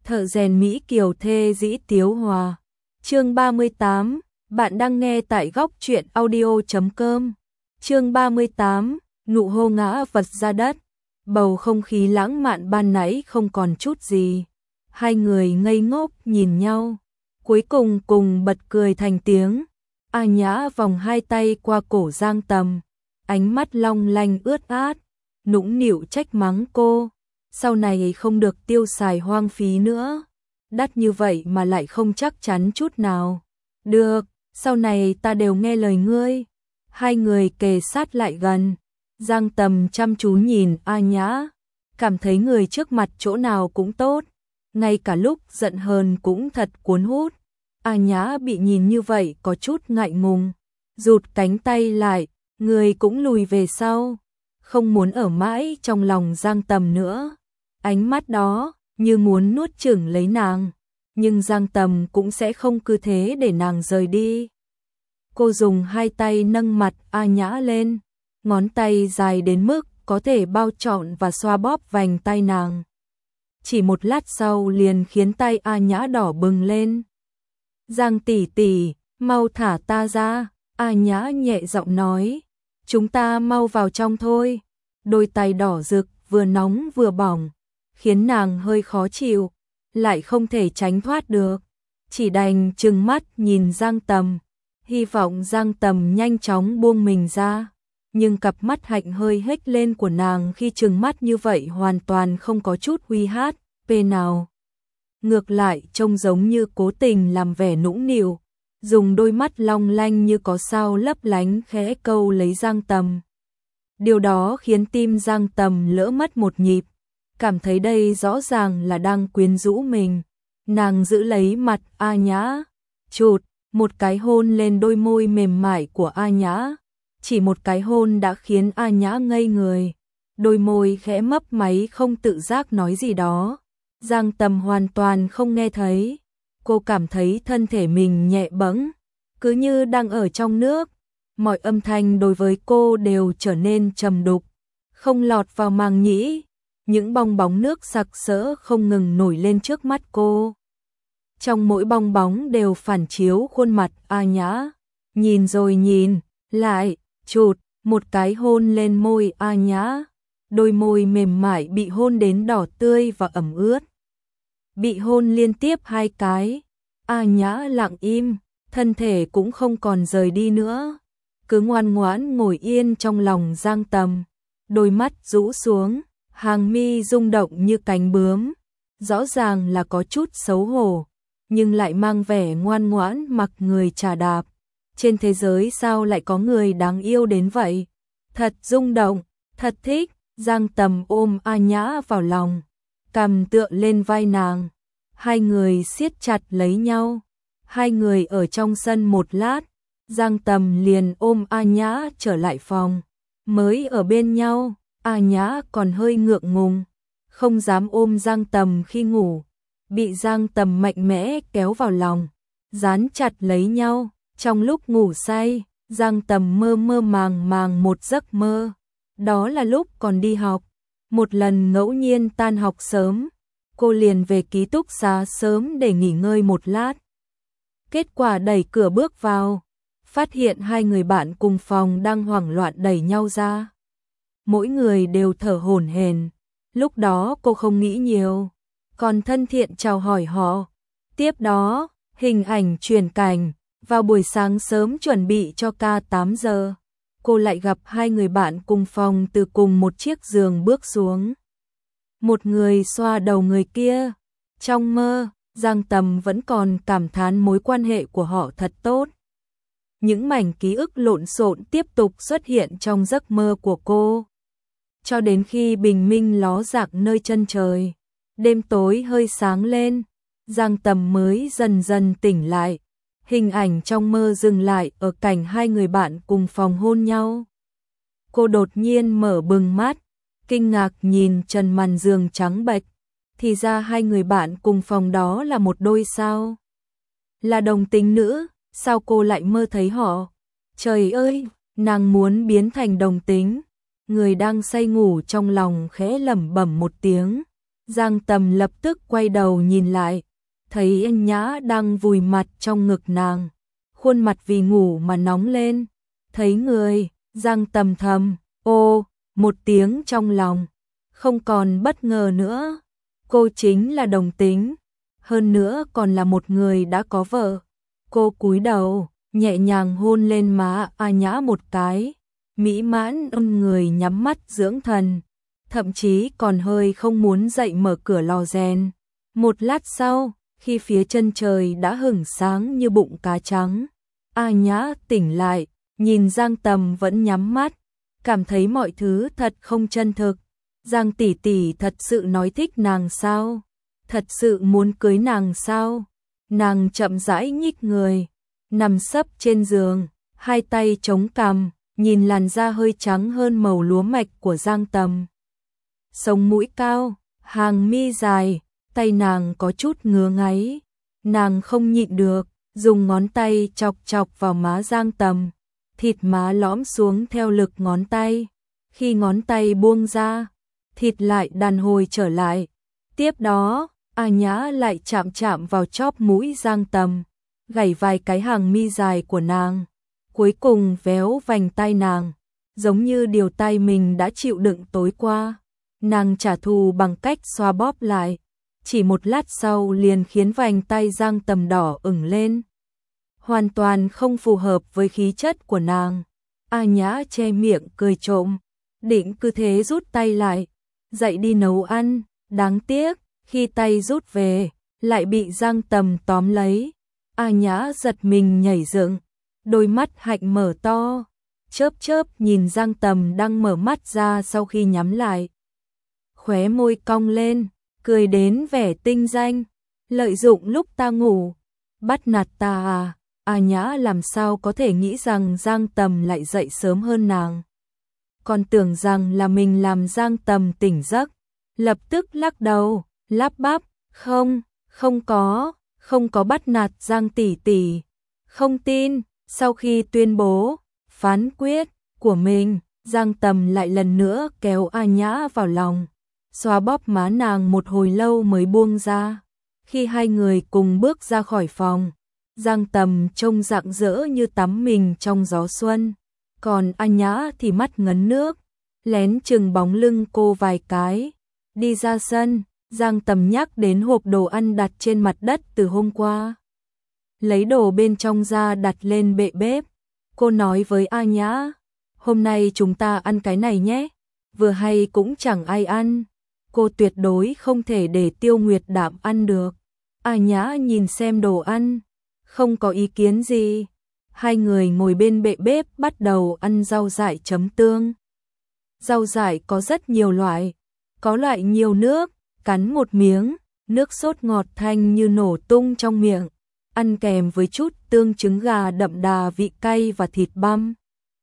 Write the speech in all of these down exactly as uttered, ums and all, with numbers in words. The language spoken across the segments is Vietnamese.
Thợ rèn Mỹ Kiều thê dĩ tiếu hòa. Chương ba mươi tám, bạn đang nghe tại góc truyện audio chấm com. Chương ba mươi tám, nụ hô ngã vật ra đất. Bầu không khí lãng mạn ban nãy không còn chút gì. Hai người ngây ngốc nhìn nhau, cuối cùng cùng bật cười thành tiếng. A Nhã vòng hai tay qua cổ Giang Tầm, ánh mắt long lanh ướt át, nũng nịu trách mắng cô. Sau này không được tiêu xài hoang phí nữa. Đắt như vậy mà lại không chắc chắn chút nào. Được, sau này ta đều nghe lời ngươi. Hai người kề sát lại gần. Giang Tầm chăm chú nhìn A Nhã, cảm thấy người trước mặt chỗ nào cũng tốt, ngay cả lúc giận hờn cũng thật cuốn hút. A Nhã bị nhìn như vậy có chút ngại ngùng, rụt cánh tay lại, người cũng lùi về sau, không muốn ở mãi trong lòng Giang Tầm nữa. Ánh mắt đó như muốn nuốt chửng lấy nàng, nhưng Giang Tầm cũng sẽ không cứ thế để nàng rời đi. Cô dùng hai tay nâng mặt A Nhã lên, ngón tay dài đến mức có thể bao trọn và xoa bóp vành tay nàng. Chỉ một lát sau liền khiến tay A Nhã đỏ bừng lên. Giang tỷ tỷ, mau thả ta ra, A Nhã nhẹ giọng nói. Chúng ta mau vào trong thôi. Đôi tay đỏ rực vừa nóng vừa bỏng, khiến nàng hơi khó chịu, lại không thể tránh thoát được. Chỉ đành trừng mắt nhìn Giang Tầm, hy vọng Giang Tầm nhanh chóng buông mình ra. Nhưng cặp mắt hạnh hơi hếch lên của nàng khi trừng mắt như vậy hoàn toàn không có chút uy hát pê nào. Ngược lại trông giống như cố tình làm vẻ nũng nịu, dùng đôi mắt long lanh như có sao lấp lánh khẽ câu lấy Giang Tầm. Điều đó khiến tim Giang Tầm lỡ mất một nhịp, cảm thấy đây rõ ràng là đang quyến rũ mình. Nàng giữ lấy mặt A Nhã, chụt một cái hôn lên đôi môi mềm mại của A Nhã. Chỉ một cái hôn đã khiến A Nhã ngây người, đôi môi khẽ mấp máy không tự giác nói gì đó. Giang Tầm hoàn toàn không nghe thấy, cô cảm thấy thân thể mình nhẹ bẫng, cứ như đang ở trong nước. Mọi âm thanh đối với cô đều trở nên trầm đục, không lọt vào màng nhĩ. Những bong bóng nước sặc sỡ không ngừng nổi lên trước mắt cô. Trong mỗi bong bóng đều phản chiếu khuôn mặt A Nhã. Nhìn rồi nhìn, lại, chụt, một cái hôn lên môi A Nhã. Đôi môi mềm mại bị hôn đến đỏ tươi và ẩm ướt. Bị hôn liên tiếp hai cái, A Nhã lặng im, thân thể cũng không còn rời đi nữa. Cứ ngoan ngoãn ngồi yên trong lòng Giang Tầm, đôi mắt rũ xuống, hàng mi rung động như cánh bướm, rõ ràng là có chút xấu hổ, nhưng lại mang vẻ ngoan ngoãn mặc người trà đạp. Trên thế giới sao lại có người đáng yêu đến vậy? Thật rung động, thật thích. Giang Tầm ôm A Nhã vào lòng, cằm tựa lên vai nàng. Hai người siết chặt lấy nhau. Hai người ở trong sân một lát, Giang Tầm liền ôm A Nhã trở lại phòng. Mới ở bên nhau, A Nhã còn hơi ngượng ngùng, không dám ôm Giang Tầm khi ngủ, bị Giang Tầm mạnh mẽ kéo vào lòng, dán chặt lấy nhau. Trong lúc ngủ say, Giang Tầm mơ mơ màng màng một giấc mơ. Đó là lúc còn đi học, một lần ngẫu nhiên tan học sớm, cô liền về ký túc xá sớm để nghỉ ngơi một lát. Kết quả đẩy cửa bước vào, phát hiện hai người bạn cùng phòng đang hoảng loạn đẩy nhau ra. Mỗi người đều thở hổn hển. Lúc đó cô không nghĩ nhiều, còn thân thiện chào hỏi họ. Tiếp đó, hình ảnh chuyển cảnh, vào buổi sáng sớm chuẩn bị cho ca tám giờ. Cô lại gặp hai người bạn cùng phòng từ cùng một chiếc giường bước xuống. Một người xoa đầu người kia. Trong mơ, Giang Tầm vẫn còn cảm thán mối quan hệ của họ thật tốt. Những mảnh ký ức lộn xộn tiếp tục xuất hiện trong giấc mơ của cô. Cho đến khi bình minh ló rạng nơi chân trời, đêm tối hơi sáng lên, Giang Tầm mới dần dần tỉnh lại. Hình ảnh trong mơ dừng lại ở cảnh hai người bạn cùng phòng hôn nhau. Cô đột nhiên mở bừng mắt, kinh ngạc nhìn trần màn giường trắng bệch. Thì ra hai người bạn cùng phòng đó là một đôi sao? Là đồng tính nữ, sao cô lại mơ thấy họ? Trời ơi, nàng muốn biến thành đồng tính. Người đang say ngủ trong lòng khẽ lẩm bẩm một tiếng. Giang Tầm lập tức quay đầu nhìn lại, thấy anh Nhã đang vùi mặt trong ngực nàng, khuôn mặt vì ngủ mà nóng lên. Thấy người, Giang Tầm thầm, ô, một tiếng trong lòng, không còn bất ngờ nữa. Cô chính là đồng tính, hơn nữa còn là một người đã có vợ. Cô cúi đầu, nhẹ nhàng hôn lên má A Nhã một cái, mỹ mãn ôm người nhắm mắt dưỡng thần, thậm chí còn hơi không muốn dậy mở cửa lò rèn. Một lát sau, khi phía chân trời đã hửng sáng như bụng cá trắng, A Nhã tỉnh lại, nhìn Giang Tầm vẫn nhắm mắt, cảm thấy mọi thứ thật không chân thực. Giang tỷ tỷ thật sự nói thích nàng sao? Thật sự muốn cưới nàng sao? Nàng chậm rãi nhích người, nằm sấp trên giường, hai tay chống cằm, nhìn làn da hơi trắng hơn màu lúa mạch của Giang Tầm. Sống mũi cao, hàng mi dài, tay nàng có chút ngứa ngáy. Nàng không nhịn được, dùng ngón tay chọc chọc vào má Giang Tầm. Thịt má lõm xuống theo lực ngón tay. Khi ngón tay buông ra, thịt lại đàn hồi trở lại. Tiếp đó, A Nhã lại chạm chạm vào chóp mũi Giang Tầm, gảy vài cái hàng mi dài của nàng. Cuối cùng véo vành tai nàng, giống như điều tai mình đã chịu đựng tối qua. Nàng trả thù bằng cách xoa bóp lại, chỉ một lát sau liền khiến vành tay Giang Tầm đỏ ửng lên. Hoàn toàn không phù hợp với khí chất của nàng. A Nhã che miệng cười trộm, định cứ thế rút tay lại, dậy đi nấu ăn. Đáng tiếc, khi tay rút về, lại bị Giang Tầm tóm lấy. A Nhã giật mình nhảy dựng, đôi mắt hạnh mở to, chớp chớp nhìn Giang Tầm đang mở mắt ra sau khi nhắm lại. Khóe môi cong lên, cười đến vẻ tinh danh, lợi dụng lúc ta ngủ, bắt nạt ta à? A Nhã làm sao có thể nghĩ rằng Giang Tầm lại dậy sớm hơn nàng. Còn tưởng rằng là mình làm Giang Tầm tỉnh giấc, lập tức lắc đầu, lắp bắp, không, không có, không có bắt nạt Giang tỷ tỷ, không tin. Sau khi tuyên bố phán quyết của mình, Giang Tầm lại lần nữa kéo A Nhã vào lòng, xoa bóp má nàng một hồi lâu mới buông ra. Khi hai người cùng bước ra khỏi phòng, Giang Tầm trông rạng rỡ như tắm mình trong gió xuân, còn A Nhã thì mắt ngấn nước, lén chừng bóng lưng cô vài cái. Đi ra sân, Giang Tầm nhắc đến hộp đồ ăn đặt trên mặt đất từ hôm qua. Lấy đồ bên trong ra đặt lên bệ bếp. Cô nói với A Nhã, hôm nay chúng ta ăn cái này nhé, vừa hay cũng chẳng ai ăn. Cô tuyệt đối không thể để Tiêu Nguyệt Đạm ăn được. A Nhã nhìn xem đồ ăn, không có ý kiến gì. Hai người ngồi bên bệ bếp bắt đầu ăn rau dại chấm tương. Rau dại có rất nhiều loại, có loại nhiều nước, cắn một miếng, nước sốt ngọt thanh như nổ tung trong miệng, ăn kèm với chút tương trứng gà đậm đà vị cay và thịt băm.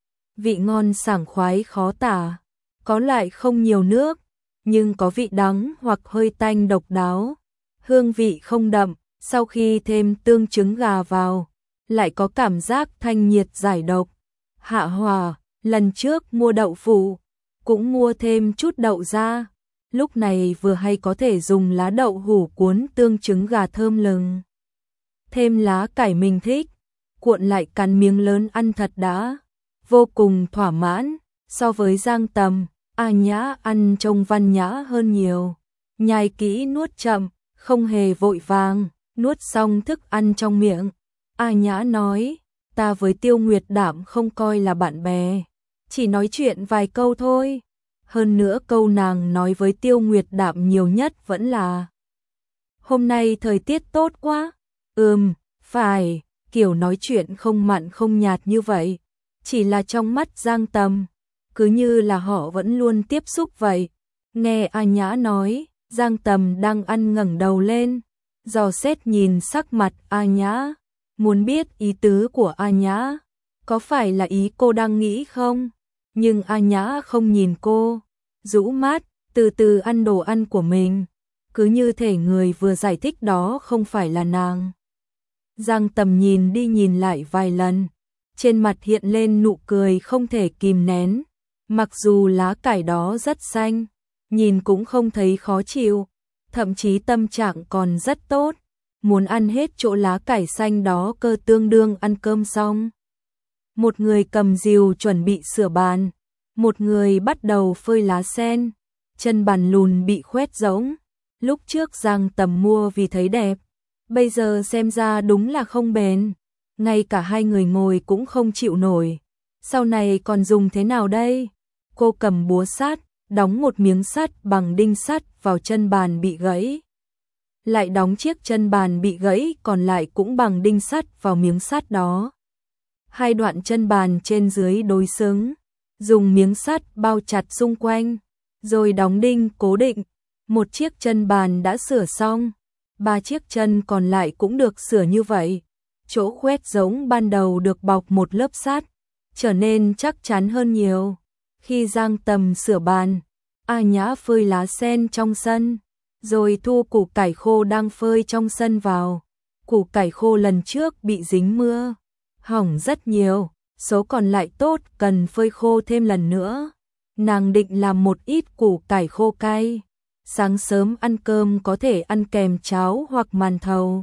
Vị ngon sảng khoái khó tả. Có loại không nhiều nước, nhưng có vị đắng hoặc hơi tanh độc đáo, hương vị không đậm, sau khi thêm tương trứng gà vào, lại có cảm giác thanh nhiệt giải độc. Hạ Hòa, lần trước mua đậu phụ, cũng mua thêm chút đậu ra, lúc này vừa hay có thể dùng lá đậu hủ cuốn tương trứng gà thơm lừng. Thêm lá cải mình thích, cuộn lại cắn miếng lớn ăn thật đã, vô cùng thỏa mãn. So với Giang Tầm, A Nhã ăn trông văn nhã hơn nhiều, nhai kỹ nuốt chậm, không hề vội vàng, nuốt xong thức ăn trong miệng. A Nhã nói, ta với Tiêu Nguyệt Đạm không coi là bạn bè, chỉ nói chuyện vài câu thôi. Hơn nữa câu nàng nói với Tiêu Nguyệt Đạm nhiều nhất vẫn là hôm nay thời tiết tốt quá. Ừm, phải, kiểu nói chuyện không mặn không nhạt như vậy, chỉ là trong mắt Giang Tầm, cứ như là họ vẫn luôn tiếp xúc vậy. Nghe A Nhã nói, Giang Tầm đang ăn ngẩng đầu lên, dò xét nhìn sắc mặt A Nhã, muốn biết ý tứ của A Nhã, có phải là ý cô đang nghĩ không? Nhưng A Nhã không nhìn cô, rũ mắt, từ từ ăn đồ ăn của mình, cứ như thể người vừa giải thích đó không phải là nàng. Giang Tầm nhìn đi nhìn lại vài lần, trên mặt hiện lên nụ cười không thể kìm nén, mặc dù lá cải đó rất xanh, nhìn cũng không thấy khó chịu, thậm chí tâm trạng còn rất tốt, muốn ăn hết chỗ lá cải xanh đó cơ. Tương đương ăn cơm xong, một người cầm rìu chuẩn bị sửa bàn, một người bắt đầu phơi lá sen. Chân bàn lùn bị khoét rỗng, lúc trước Giang Tầm mua vì thấy đẹp, bây giờ xem ra đúng là không bền, ngay cả hai người ngồi cũng không chịu nổi. Sau này còn dùng thế nào đây? Cô cầm búa sắt, đóng một miếng sắt bằng đinh sắt vào chân bàn bị gãy, lại đóng chiếc chân bàn bị gãy còn lại cũng bằng đinh sắt vào miếng sắt đó. Hai đoạn chân bàn trên dưới đối xứng, dùng miếng sắt bao chặt xung quanh, rồi đóng đinh cố định. Một chiếc chân bàn đã sửa xong, ba chiếc chân còn lại cũng được sửa như vậy. Chỗ khoét giống ban đầu được bọc một lớp sắt, trở nên chắc chắn hơn nhiều. Khi Giang Tầm sửa bàn, A Nhã phơi lá sen trong sân, rồi thu củ cải khô đang phơi trong sân vào. Củ cải khô lần trước bị dính mưa, hỏng rất nhiều, số còn lại tốt cần phơi khô thêm lần nữa. Nàng định làm một ít củ cải khô cay, sáng sớm ăn cơm có thể ăn kèm cháo hoặc màn thầu.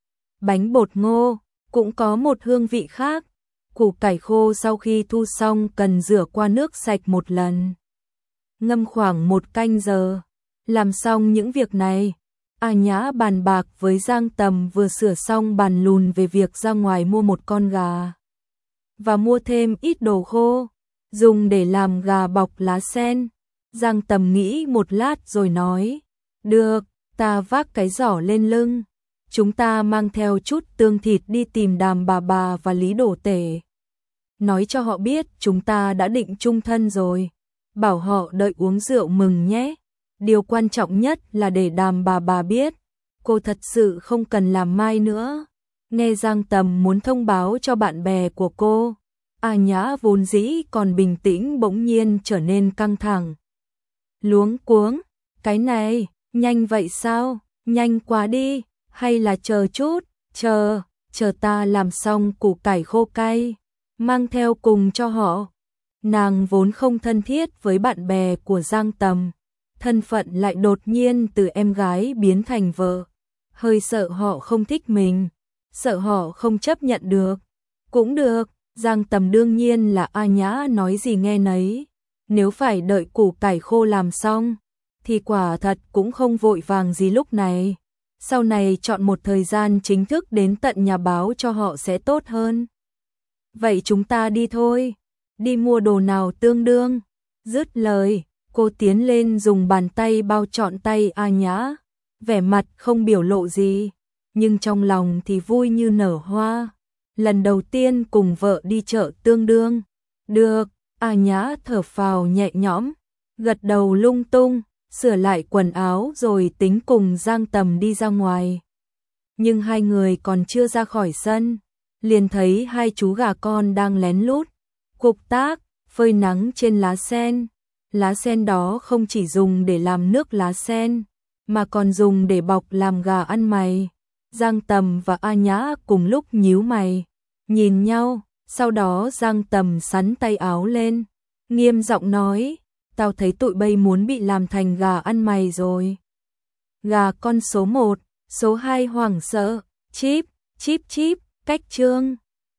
Bánh bột ngô cũng có một hương vị khác. Củ cải khô sau khi thu xong cần rửa qua nước sạch một lần, ngâm khoảng một canh giờ. Làm xong những việc này, A Nhã bàn bạc với Giang Tầm vừa sửa xong bàn lùn về việc ra ngoài mua một con gà và mua thêm ít đồ khô dùng để làm gà bọc lá sen. Giang Tầm nghĩ một lát rồi nói, được, ta vác cái giỏ lên lưng, chúng ta mang theo chút tương thịt đi tìm Đàm bà bà và Lý Đổ Tể, nói cho họ biết chúng ta đã định chung thân rồi, bảo họ đợi uống rượu mừng nhé. Điều quan trọng nhất là để Đàm bà bà biết, cô thật sự không cần làm mai nữa. Nghe Giang Tầm muốn thông báo cho bạn bè của cô, A Nhã vốn dĩ còn bình tĩnh bỗng nhiên trở nên căng thẳng. Luống cuống, cái này, nhanh vậy sao, nhanh quá đi, hay là chờ chút, chờ, chờ ta làm xong củ cải khô cay, mang theo cùng cho họ. Nàng vốn không thân thiết với bạn bè của Giang Tầm, thân phận lại đột nhiên từ em gái biến thành vợ, hơi sợ họ không thích mình, sợ họ không chấp nhận được. Cũng được, Giang Tầm đương nhiên là A Nhã nói gì nghe nấy, nếu phải đợi củ cải khô làm xong, thì quả thật cũng không vội vàng gì lúc này. Sau này chọn một thời gian chính thức đến tận nhà báo cho họ sẽ tốt hơn. Vậy chúng ta đi thôi, đi mua đồ nào tương đương. Dứt lời, cô tiến lên dùng bàn tay bao trọn tay A Nhã, vẻ mặt không biểu lộ gì, nhưng trong lòng thì vui như nở hoa. Lần đầu tiên cùng vợ đi chợ tương đương. Được, A Nhã thở phào nhẹ nhõm, gật đầu lung tung, sửa lại quần áo rồi tính cùng Giang Tầm đi ra ngoài. Nhưng hai người còn chưa ra khỏi sân, liền thấy hai chú gà con đang lén lút cục tác, phơi nắng trên lá sen. Lá sen đó không chỉ dùng để làm nước lá sen, mà còn dùng để bọc làm gà ăn mày. Giang Tầm và A Nhã cùng lúc nhíu mày, nhìn nhau, sau đó Giang Tầm xắn tay áo lên, nghiêm giọng nói, tao thấy tụi bay muốn bị làm thành gà ăn mày rồi. Gà con số một, số hai hoảng sợ, chíp, chíp chíp, cách chương.